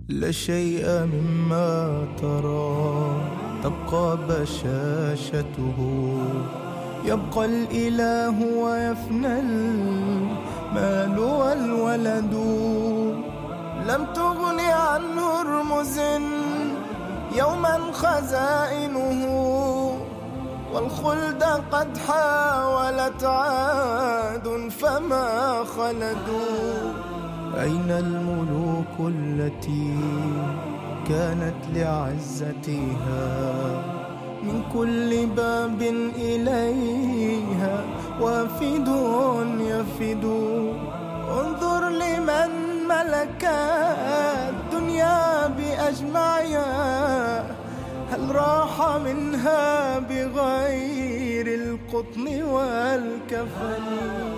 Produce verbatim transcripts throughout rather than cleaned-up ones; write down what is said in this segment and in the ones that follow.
لا شيء مما ترى تبقى بشاشته، يبقى الإله ويفنى المال والولد. لم تغن عنه رمز يوما خزائنه، والخلد قد حاولت عاد فما خلدوا. أين الملوك التي كانت لعزتها من كل باب إليها وافد يفد؟ انظر لمن ملك الدنيا بأجمعها، هل راح منها بغير القطن والكفن؟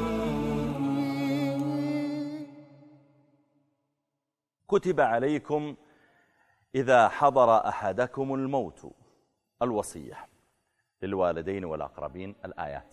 كتب عليكم إذا حضر أحدكم الموت الوصية للوالدين والأقربين. الآيات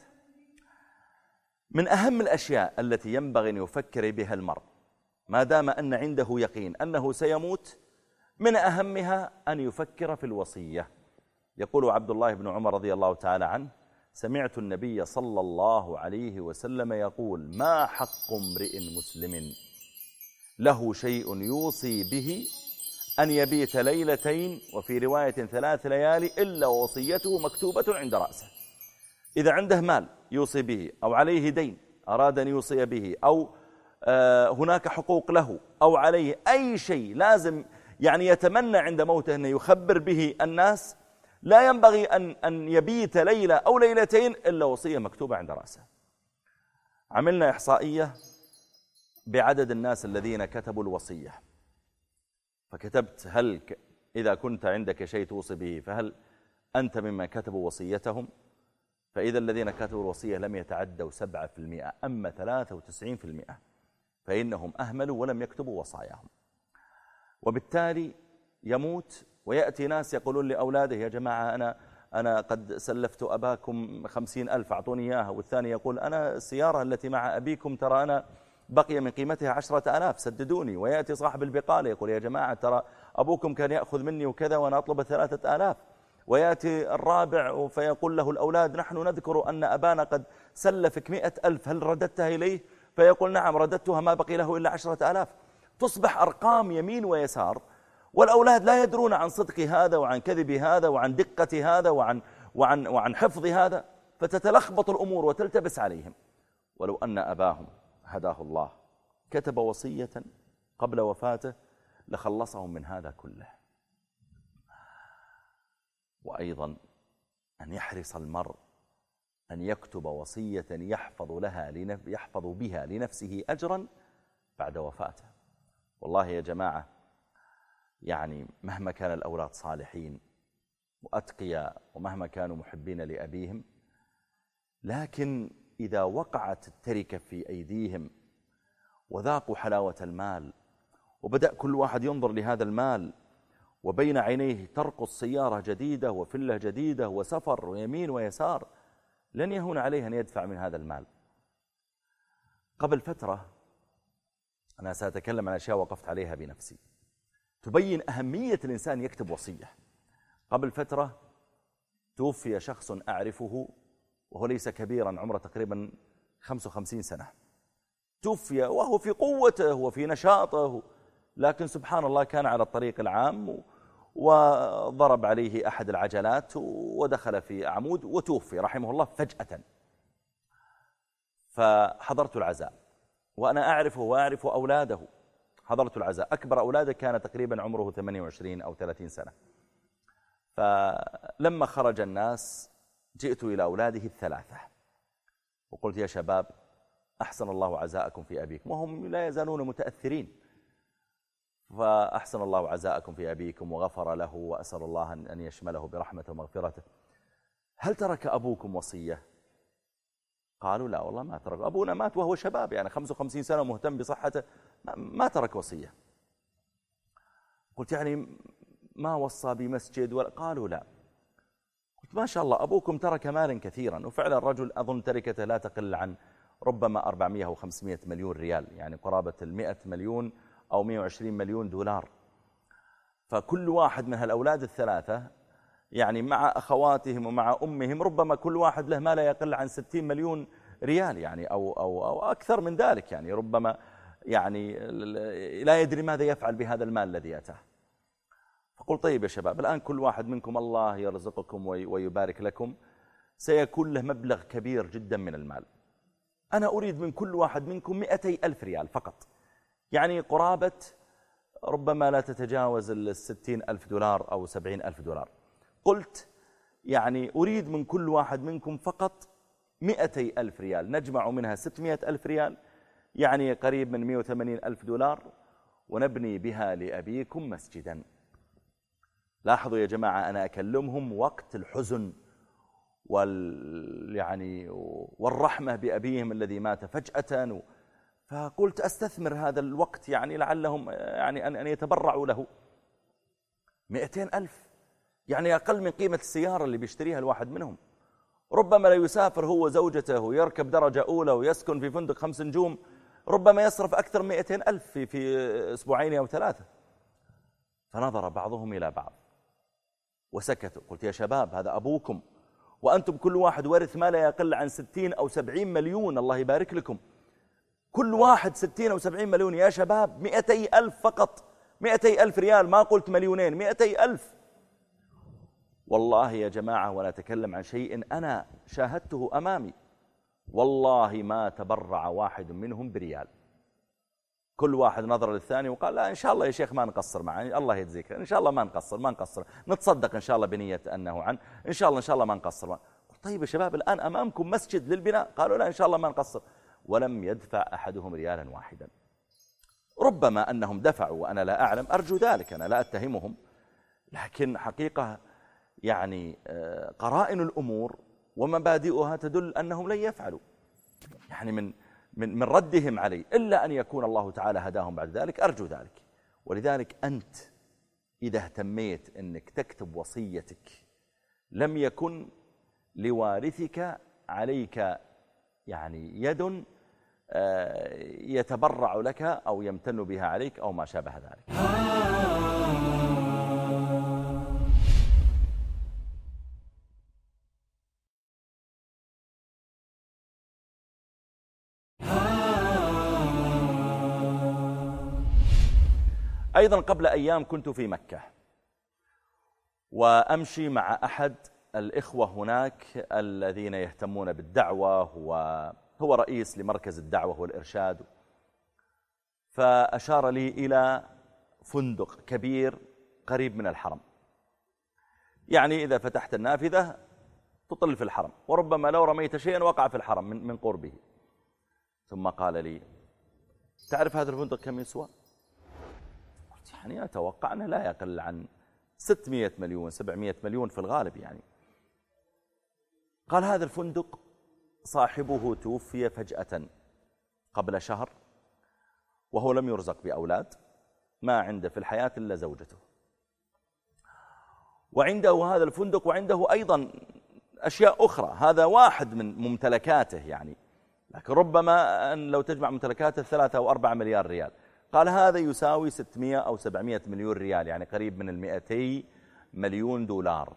من أهم الأشياء التي ينبغي أن يفكر بها المرء ما دام أن عنده يقين أنه سيموت، من أهمها أن يفكر في الوصية. يقول عبد الله بن عمر رضي الله تعالى عنه: سمعت النبي صلى الله عليه وسلم يقول: ما حق امرئ مسلم له شيء يوصي به أن يبيت ليلتين، وفي رواية ثلاث ليالي، إلا وصيته مكتوبة عند رأسه. إذا عنده مال يوصي به، أو عليه دين أراد أن يوصي به، أو آه هناك حقوق له أو عليه، أي شيء لازم يعني يتمنى عند موته أن يخبر به الناس، لا ينبغي أن, أن يبيت ليلة أو ليلتين إلا وصية مكتوبة عند رأسه. عملنا إحصائية بعدد الناس الذين كتبوا الوصية، فكتبت هل ك... إذا كنت عندك شيء توصي به فهل أنت مما كتبوا وصيتهم؟ فإذا الذين كتبوا الوصية لم يتعدوا سبعة في المئة، أما ثلاثة وتسعين في المئة فإنهم أهملوا ولم يكتبوا وصاياهم. وبالتالي يموت ويأتي ناس يقولون لأولاده: يا جماعة أنا أنا قد سلفت أباكم خمسين ألف أعطوني إياها. والثاني يقول: أنا السيارة التي مع أبيكم ترى أنا بقي من قيمتها عشرة آلاف سددوني. ويأتي صاحب البقالة يقول: يا جماعة ترى أبوكم كان يأخذ مني وكذا وأنا أطلب ثلاثة آلاف. ويأتي الرابع فيقول له الأولاد: نحن نذكر أن أبانا قد سلفك مئة ألف، هل رددتها إليه؟ فيقول: نعم رددتها، ما بقي له إلا عشرة آلاف. تصبح أرقام يمين ويسار، والأولاد لا يدرون عن صدق هذا وعن كذب هذا وعن دقة هذا وعن, وعن, وعن حفظ هذا، فتتلخبط الأمور وتلتبس عليهم. ولو أن أباهم هداه الله كتب وصية قبل وفاته لخلصهم من هذا كله. وأيضا أن يحرص المرء أن يكتب وصية يحفظ, لها لنف... يحفظ بها لنفسه أجرا بعد وفاته. والله يا جماعة، يعني مهما كان الأولاد صالحين وأتقياء ومهما كانوا محبين لأبيهم، لكن إذا وقعت التركة في أيديهم وذاقوا حلاوة المال وبدأ كل واحد ينظر لهذا المال وبين عينيه ترقص سيارة جديدة وفلة جديدة وسفر ويمين ويسار، لن يهون عليه أن يدفع من هذا المال. قبل فترة أنا سأتكلم عن أشياء وقفت عليها بنفسي تبين أهمية الإنسان يكتب وصية. قبل فترة توفي شخص أعرفه وهو ليس كبيرا، عمره تقريبا خمسة وخمسين سنة. توفي وهو في قوته وفي نشاطه، لكن سبحان الله كان على الطريق العام وضرب عليه أحد العجلات ودخل في عمود وتوفي رحمه الله فجأة. فحضرت العزاء وأنا أعرفه وأعرف أولاده. حضرت العزاء، أكبر أولاده كان تقريبا عمره ثمانية وعشرين أو ثلاثين سنة. فلما خرج الناس جئت إلى أولاده الثلاثة وقلت: يا شباب، أحسن الله عزاءكم في أبيكم. وهم لا يزالون متأثرين. فأحسن الله عزاءكم في أبيكم وغفر له وأسأل الله أن يشمله برحمته ومغفرته. هل ترك أبوكم وصية؟ قالوا: لا والله ما ترك، أبونا مات وهو شباب، يعني خمسة وخمسين سنة مهتم بصحته، ما ترك وصية. قلت: يعني ما وصى بمسجد؟ قالوا: لا. قلت: ما شاء الله أبوكم ترك مالا كثيرا. وفعلا الرجل أظن تركته لا تقل عن ربما أربعمائة أو خمسمائة مليون ريال، يعني قرابة المئة مليون أو مئة وعشرين مليون دولار. فكل واحد من هالأولاد الثلاثة يعني مع أخواتهم ومع أمهم ربما كل واحد له ما لا يقل عن ستين مليون ريال يعني أو, أو, أو أكثر من ذلك يعني ربما يعني لا يدري ماذا يفعل بهذا المال الذي أتاه. فقل طيب يا شباب الآن كل واحد منكم الله يرزقكم ويبارك لكم سيكون له مبلغ كبير جدا من المال. أنا أريد من كل واحد منكم مئتي ألف ريال فقط، يعني قرابة ربما لا تتجاوز الستين ألف دولار أو سبعين ألف دولار. قلت يعني أريد من كل واحد منكم فقط مئتي ألف ريال، نجمع منها ستمائة ألف ريال يعني قريب من مئة وثمانين ألف دولار، ونبني بها لأبيكم مسجدا. لاحظوا يا جماعة أنا أكلمهم وقت الحزن وال يعني والرحمة بأبيهم الذي مات فجأة، فقلت أستثمر هذا الوقت يعني لعلهم يعني أن يتبرعوا له. مئتين ألف يعني أقل من قيمة السيارة اللي بيشتريها الواحد منهم. ربما لا يسافر هو وزوجته ويركب درجة أولى ويسكن في فندق خمس نجوم، ربما يصرف أكثر من مئتين ألف في, في أسبوعين أو ثلاثة. فنظر بعضهم إلى بعض وسكتوا. قلت يا شباب هذا أبوكم وأنتم كل واحد ورث ما لا يقل عن ستين أو سبعين مليون، الله يبارك لكم. كل واحد ستين أو سبعين مليون يا شباب، مئتي ألف فقط، مئتي ألف ريال، ما قلت مليونين، مئتي ألف. والله يا جماعة ولا أتكلم عن شيء أنا شاهدته أمامي، والله ما تبرع واحد منهم بريال. كل واحد نظر للثاني وقال لا إن شاء الله يا شيخ ما نقصر معي، الله يجزيك، إن شاء الله ما نقصر ما نقصر نتصدق إن شاء الله بنية أنه عن إن شاء الله إن شاء الله ما نقصر. طيب يا شباب الآن أمامكم مسجد للبناء، قالوا لا إن شاء الله ما نقصر، ولم يدفع أحدهم ريالا واحدا. ربما أنهم دفعوا وأنا لا أعلم، أرجو ذلك، أنا لا أتهمهم، لكن حقيقة يعني قرائن الأمور ومبادئها تدل أنهم لن يفعلوا، يعني من من من ردهم علي إلا أن يكون الله تعالى هداهم بعد ذلك، أرجو ذلك. ولذلك أنت إذا اهتميت أنك تكتب وصيتك لم يكن لوارثك عليك يعني يد يتبرع لك أو يمتن بها عليك أو ما شابه ذلك. أيضا قبل أيام كنت في مكة وأمشي مع أحد الإخوة هناك الذين يهتمون بالدعوة، وهو رئيس لمركز الدعوة والإرشاد، فأشار لي إلى فندق كبير قريب من الحرم، يعني إذا فتحت النافذة تطل في الحرم، وربما لو رميت شيئا وقع في الحرم من من قربه. ثم قال لي تعرف هذا الفندق كم يسوى؟ يعني أتوقع أنه لا يقل عن ستمائة مليون سبعمائة مليون في الغالب يعني. قال هذا الفندق صاحبه توفي فجأة قبل شهر، وهو لم يرزق بأولاد، ما عنده في الحياة إلا زوجته، وعنده هذا الفندق وعنده أيضا أشياء أخرى، هذا واحد من ممتلكاته يعني، لكن ربما أن لو تجمع ممتلكاته ثلاثة أو أربعة مليار ريال. قال هذا يساوي ستمائة أو سبعمائة مليون ريال، يعني قريب من المئتي مليون دولار.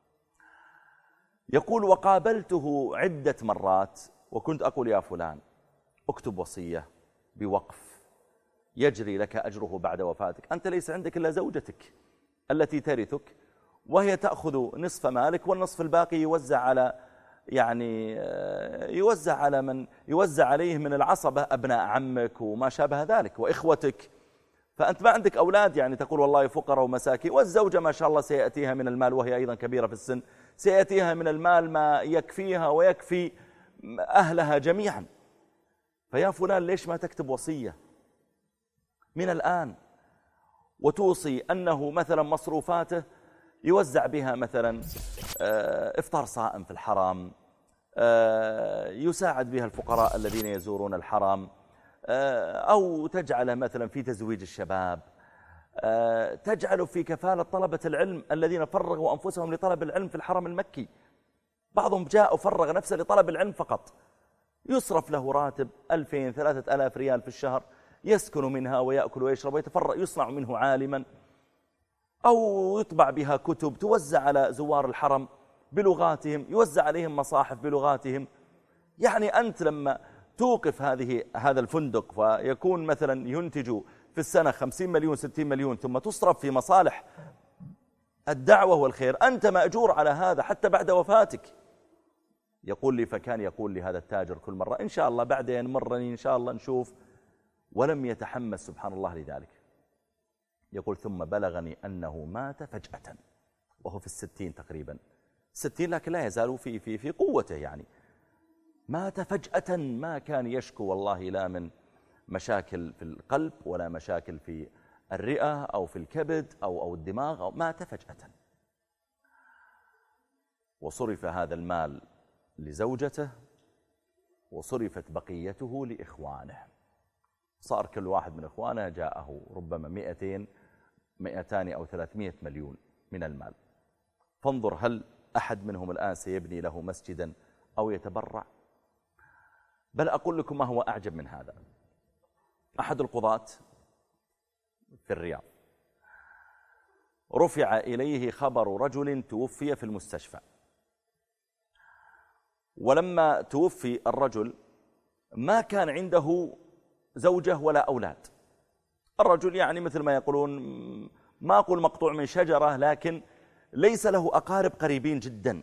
يقول وقابلته عدة مرات وكنت أقول يا فلان اكتب وصية بوقف يجري لك أجره بعد وفاتك، أنت ليس عندك إلا زوجتك التي ترثك، وهي تأخذ نصف مالك والنصف الباقي يوزع على يعني يوزع على من يوزع عليه من العصبة، أبناء عمك وما شابه ذلك وإخوتك، فأنت ما عندك أولاد يعني تقول والله فقراء ومساكين، والزوجة ما شاء الله سيأتيها من المال وهي أيضا كبيرة في السن، سيأتيها من المال ما يكفيها ويكفي أهلها جميعا. فيا فلان ليش ما تكتب وصية من الآن وتوصي أنه مثلا مصروفاته يوزع بها مثلا إفطار صائم في الحرم، يساعد بها الفقراء الذين يزورون الحرم، أو تجعله مثلا في تزويج الشباب، تجعله في كفالة طلبة العلم الذين فرغوا أنفسهم لطلب العلم في الحرم المكي. بعضهم جاء وفرغ نفسه لطلب العلم فقط، يصرف له راتب ألفين ثلاثة ألاف ريال في الشهر، يسكن منها ويأكل ويشرب ويتفرغ، يصنع منه عالما. أو يطبع بها كتب توزع على زوار الحرم بلغاتهم، يوزع عليهم مصاحف بلغاتهم. يعني أنت لما توقف هذه هذا الفندق فيكون مثلا ينتج في السنة خمسين مليون ستين مليون ثم تصرف في مصالح الدعوة والخير، أنت مأجور على هذا حتى بعد وفاتك. يقول لي فكان يقول لي هذا التاجر كل مرة إن شاء الله بعدين مرة إن شاء الله نشوف، ولم يتحمس سبحان الله لذلك. يقول ثم بلغني أنه مات فجأة وهو في الستين تقريبا، ستين لكن لا يزال في, في, في قوته، يعني مات فجأة، ما كان يشكو والله لا من مشاكل في القلب ولا مشاكل في الرئة أو في الكبد أو, أو الدماغ، أو مات فجأة. وصرف هذا المال لزوجته وصرفت بقيته لإخوانه. صار كل واحد من إخوانه جاءه ربما مئتين مئتان أو ثلاثمائة مليون من المال. فانظر هل أحد منهم الآن سيبني له مسجدا أو يتبرع؟ بل أقول لكم ما هو أعجب من هذا. أحد القضاة في الرياض رفع إليه خبر رجل توفي في المستشفى، ولما توفي الرجل ما كان عنده زوجة ولا أولاد. الرجل يعني مثل ما يقولون، ما أقول مقطوع من شجرة، لكن ليس له أقارب قريبين جدا.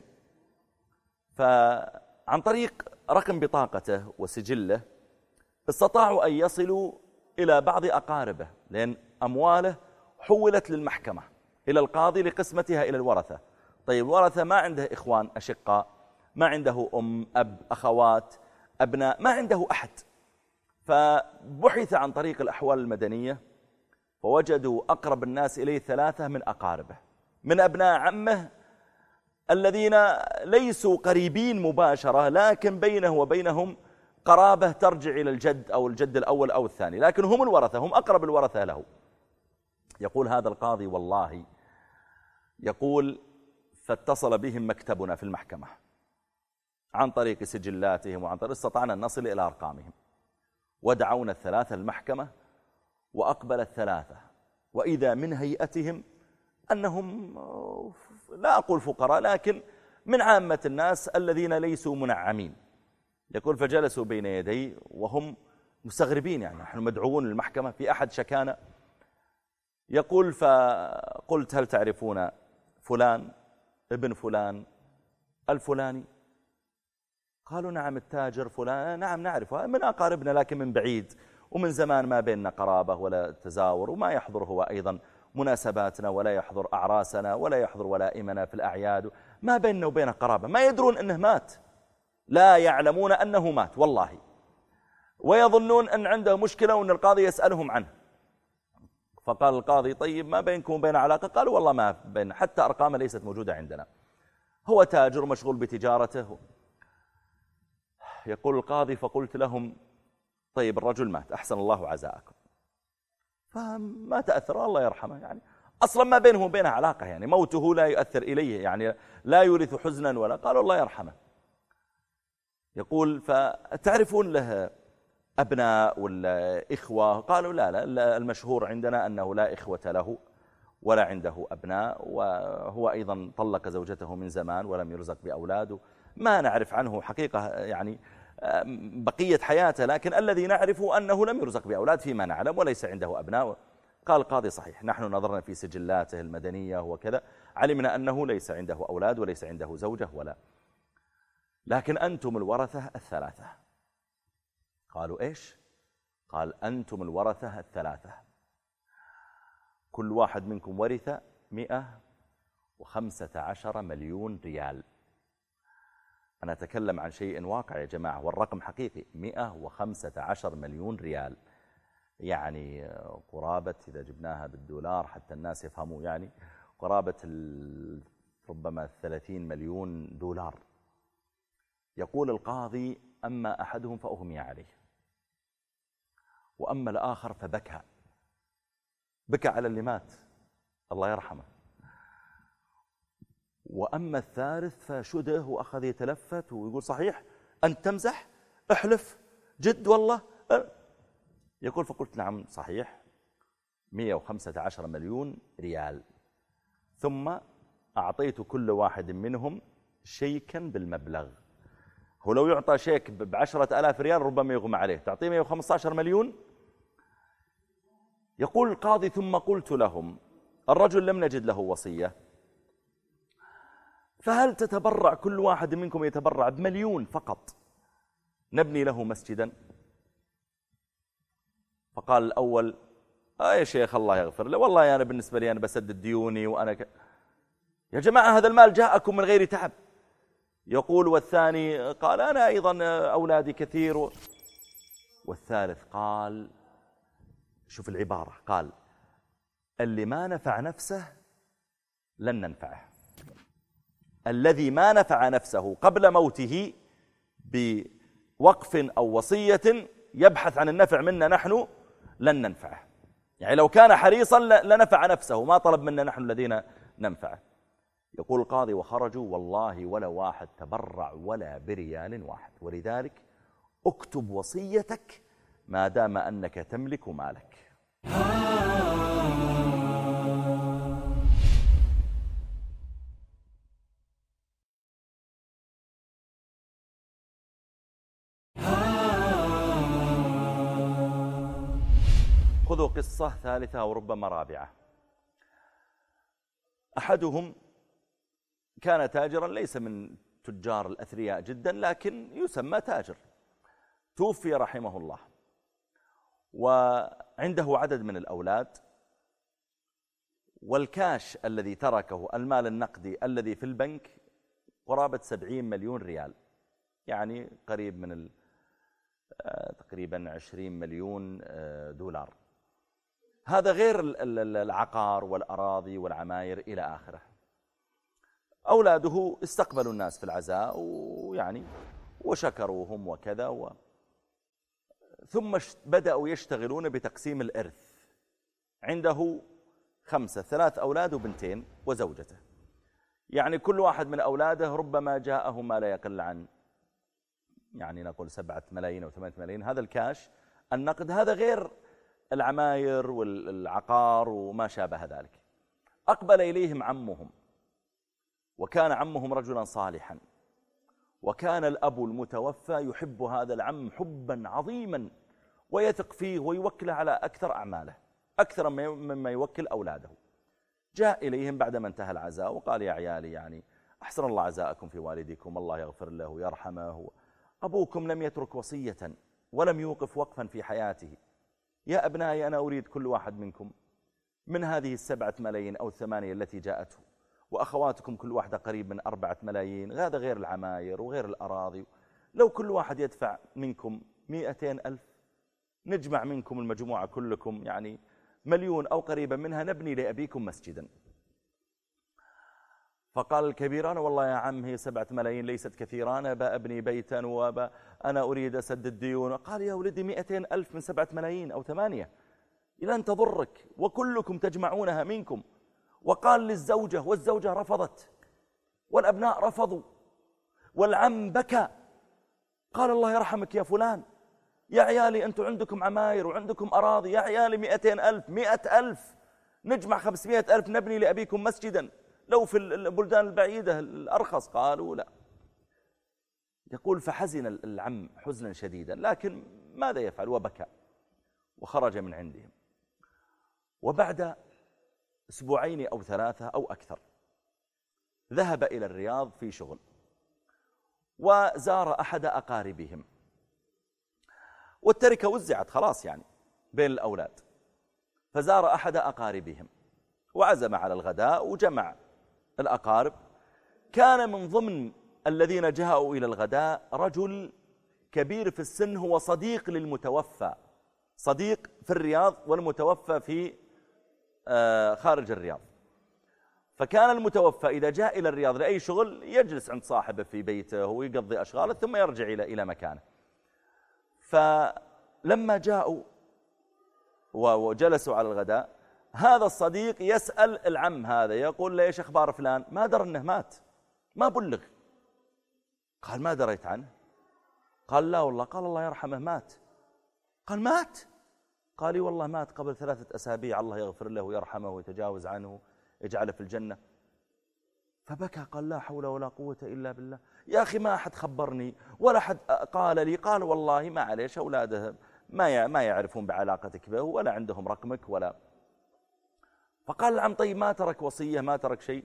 فعن طريق رقم بطاقته وسجله استطاعوا أن يصلوا إلى بعض أقاربه، لأن أمواله حولت للمحكمة إلى القاضي لقسمتها إلى الورثة. طيب الورثة ما عنده إخوان أشقاء، ما عنده أم أب أخوات أبناء، ما عنده أحد. فبحث عن طريق الأحوال المدنية فوجدوا أقرب الناس إليه ثلاثة من أقاربه، من أبناء عمه الذين ليسوا قريبين مباشرة، لكن بينه وبينهم قرابة ترجع إلى الجد أو الجد الأول أو الثاني، لكن هم الورثة، هم أقرب الورثة له. يقول هذا القاضي والله، يقول فاتصل بهم مكتبنا في المحكمة عن طريق سجلاتهم وعن طريق استطعنا أن نصل إلى أرقامهم، ودعونا الثلاثة المحكمة وأقبل الثلاثة، وإذا من هيئتهم أنهم لا أقول فقراء لكن من عامة الناس الذين ليسوا منعمين. يقول فجلسوا بين يدي وهم مستغربين، يعني نحن مدعوون للمحكمة في أحد شكانا. يقول فقلت هل تعرفون فلان ابن فلان الفلاني؟ قالوا نعم التاجر فلان، نعم نعرفه من أقاربنا لكن من بعيد، ومن زمان ما بيننا قرابة ولا تزاور، وما يحضر هو أيضا مناسباتنا ولا يحضر أعراسنا ولا يحضر ولائمنا في الأعياد، ما بيننا وبينه قرابة، ما يدرون أنه مات، لا يعلمون أنه مات والله، ويظنون أن عنده مشكلة وأن القاضي يسألهم عنه. فقال القاضي طيب ما بينكم وبين علاقة؟ قالوا والله ما بين، حتى أرقامه ليست موجودة عندنا، هو تاجر مشغول بتجارته. يقول القاضي فقلت لهم طيب الرجل مات أحسن الله عزاءكم، فما تأثر الله يرحمه، يعني أصلا ما بينه وبينه علاقة، يعني موته لا يؤثر إليه، يعني لا يورث حزنا ولا. قالوا الله يرحمه. يقول فتعرفون له أبناء ولا إخوة؟ قالوا لا لا، المشهور عندنا أنه لا إخوة له ولا عنده أبناء، وهو أيضا طلق زوجته من زمان ولم يرزق بأولاده، ما نعرف عنه حقيقة يعني بقية حياته، لكن الذي نعرفه أنه لم يرزق بأولاد فيما نعلم وليس عنده أبناء. قال القاضي صحيح، نحن نظرنا في سجلاته المدنية وكذا علمنا أنه ليس عنده أولاد وليس عنده زوجة ولا، لكن أنتم الورثة الثلاثة. قالوا إيش؟ قال أنتم الورثة الثلاثة، كل واحد منكم ورث مئة وخمسة عشر مليون ريال. أنا أتكلم عن شيء واقع يا جماعة، والرقم حقيقي، مئة وخمسة عشر مليون ريال، يعني قرابة إذا جبناها بالدولار حتى الناس يفهموا، يعني قرابة ربما ثلاثين مليون دولار. يقول القاضي أما أحدهم فأغمي عليه، وأما الآخر فبكى، بكى على اللي مات الله يرحمه، وأما الثالث فشده وأخذ يتلفت ويقول صحيح أنت تمزح؟ احلف جد والله. يقول فقلت نعم صحيح، مئة وخمسة عشر مليون ريال. ثم أعطيت كل واحد منهم شيكا بالمبلغ. هو لو يعطى شيك بعشرة آلاف ريال ربما يغمى عليه، تعطيه مئة وخمسة عشر مليون. يقول القاضي ثم قلت لهم الرجل لم نجد له وصية، فهل تتبرع كل واحد منكم يتبرع بمليون فقط نبني له مسجدا؟ فقال الأول آه يا شيخ الله يغفر له، والله أنا بالنسبة لي أنا بسدد ديوني وأنا ك... يا جماعة هذا المال جاءكم من غير تعب. يقول والثاني قال أنا أيضا أولادي كثير و... والثالث قال شوف العبارة، قال اللي ما نفع نفسه لن ننفعه، الذي ما نفع نفسه قبل موته بوقف أو وصية يبحث عن النفع منا نحن لن ننفعه. يعني لو كان حريصا لنفع نفسه، ما طلب منا نحن الذين ننفعه. يقول القاضي وخرجوا والله ولا واحد تبرع ولا بريال واحد، ولذلك اكتب وصيتك ما دام أنك تملك مالك. خذوا قصة ثالثة وربما رابعة. أحدهم كان تاجرا، ليس من تجار الأثرياء جدا لكن يسمى تاجر، توفي رحمه الله، وعنده عدد من الأولاد، والكاش الذي تركه المال النقدي الذي في البنك قرابة سبعين مليون ريال، يعني قريب من تقريبا عشرين مليون دولار. هذا غير العقار والأراضي والعماير إلى آخره. أولاده استقبلوا الناس في العزاء ويعني وشكروهم وكذا و... ثم بدأوا يشتغلون بتقسيم الإرث. عنده خمسة، ثلاث أولاد وبنتين وزوجته، يعني كل واحد من أولاده ربما جاءه ما لا يقل عن يعني نقول سبعة ملايين أو ثمانية ملايين. هذا الكاش النقد، هذا غير العماير والعقار وما شابه ذلك. أقبل إليهم عمهم، وكان عمهم رجلا صالحا، وكان الأب المتوفى يحب هذا العم حبا عظيما ويثق فيه ويوكله على أكثر أعماله، أكثر مما يوكل أولاده. جاء إليهم بعدما انتهى العزاء وقال يا عيالي يعني أحسن الله عزاءكم في والديكم، الله يغفر له ويرحمه، أبوكم لم يترك وصية ولم يوقف وقفا في حياته. يا أبنائي أنا أريد كل واحد منكم من هذه السبعة ملايين أو الثمانية التي جاءته، وأخواتكم كل واحدة قريب من أربعة ملايين، هذا غير العماير وغير الأراضي، لو كل واحد يدفع منكم مئتين ألف نجمع منكم المجموعة كلكم يعني مليون أو قريبا منها، نبني لأبيكم مسجدا. فقال الكبير أنا والله يا عم هي سبعة ملايين ليست كثيرة، أنا بأبني بيتا وأنا أريد أسدد الديون. قال يا ولدي مئتين ألف من سبعة ملايين أو ثمانية لن تضرك وكلكم تجمعونها منكم. وقال للزوجة، والزوجة رفضت والأبناء رفضوا والعم بكى، قال الله يرحمك يا فلان، يا عيالي أنتم عندكم عماير وعندكم أراضي، يا عيالي مئتين ألف مئة ألف نجمع خمسمائة ألف نبني لأبيكم مسجدا، لو في البلدان البعيدة الأرخص. قالوا لا. يقول فحزن العم حزنا شديدا، لكن ماذا يفعل؟ وبكى وخرج من عندهم. وبعد أسبوعين أو ثلاثة أو أكثر ذهب إلى الرياض في شغل، وزار أحد أقاربهم، والتركة وزعت خلاص يعني بين الأولاد، فزار أحد أقاربهم وعزم على الغداء وجمع الأقارب. كان من ضمن الذين جاءوا إلى الغداء رجل كبير في السن، هو صديق للمتوفى، صديق في الرياض والمتوفى في خارج الرياض. فكان المتوفى إذا جاء إلى الرياض لأي شغل يجلس عند صاحبه في بيته ويقضي أشغاله ثم يرجع إلى إلى مكانه. فلما جاءوا وجلسوا على الغداء، هذا الصديق يسأل العم هذا، يقول له ايش أخبار فلان؟ ما درى أنه مات، ما بلغ. قال ما دريت عنه؟ قال لا والله. قال الله يرحمه مات. قال مات؟ قال لي والله مات قبل ثلاثة أسابيع، الله يغفر له ويرحمه ويتجاوز عنه، اجعله في الجنة. فبكى قال لا حول ولا قوة إلا بالله، يا أخي ما أحد خبرني ولا أحد قال لي. قال والله ما عليش، أولاده ما ما يعرفون بعلاقتك به ولا عندهم رقمك ولا. فقال العم طيب ما ترك وصية ما ترك شيء؟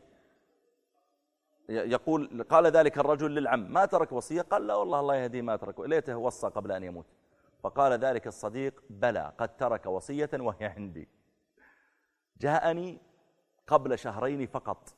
يقول قال ذلك الرجل للعم ما ترك وصية؟ قال لا والله الله يهديه ما ترك، ليته وصى قبل أن يموت. فقال ذلك الصديق بلى قد ترك وصية وهي عندي، جاءني قبل شهرين فقط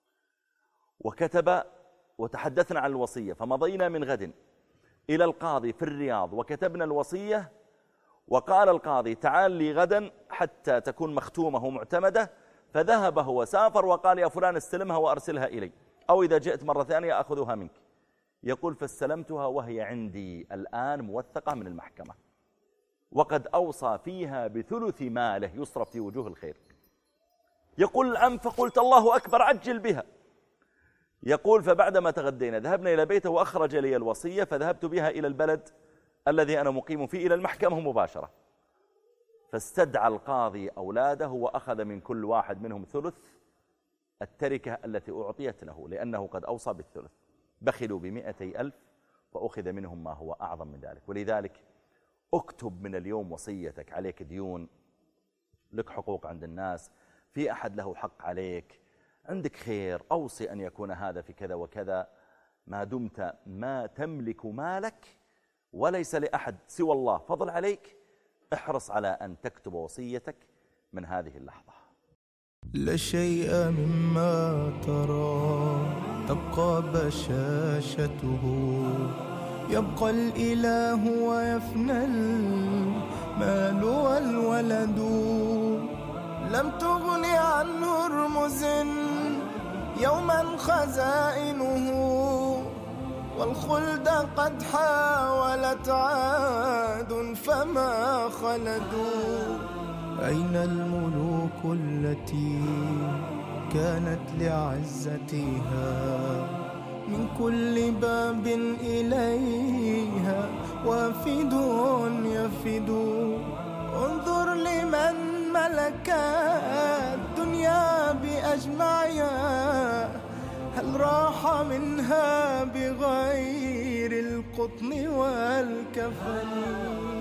وكتب، وتحدثنا عن الوصية، فمضينا من غد إلى القاضي في الرياض وكتبنا الوصية، وقال القاضي تعال لي غدا حتى تكون مختومة ومعتمدة. فذهب هو سافر وقال يا فلان استلمها وأرسلها إلي، أو إذا جئت مرة ثانية أخذها منك. يقول فاستلمتها وهي عندي الآن موثقة من المحكمة، وقد أوصى فيها بثلث ماله يصرف في وجوه الخير. يقول العم فقلت الله أكبر عجل بها. يقول فبعدما تغدينا ذهبنا إلى بيته وأخرج لي الوصية، فذهبت بها إلى البلد الذي أنا مقيم فيه إلى المحكمة مباشرة. فاستدعى القاضي أولاده وأخذ من كل واحد منهم ثلث التركة التي أعطيت له، لأنه قد أوصى بالثلث. بخلوا بمئتي ألف وأخذ منهم ما هو أعظم من ذلك. ولذلك اكتب من اليوم وصيتك، عليك ديون، لك حقوق عند الناس، في أحد له حق عليك، عندك خير، أوصي أن يكون هذا في كذا وكذا، ما دمت ما تملك مالك وليس لأحد سوى الله فضل عليك، احرص على أن تكتب وصيتك من هذه اللحظة. لا شيء مما ترى تبقى بشاشته، يبقى الإله ويفنى المال والولد. لم تغن عن هرمز يوما خزائنه، والخلد قد حاولت عاد فما خلدوا. أين الملوك التي كانت لعزتها من كل باب إليها وافد يفد؟ انظر لمن ملك الدنيا بأجمعها، هل راح منها بغير القطن والكفن؟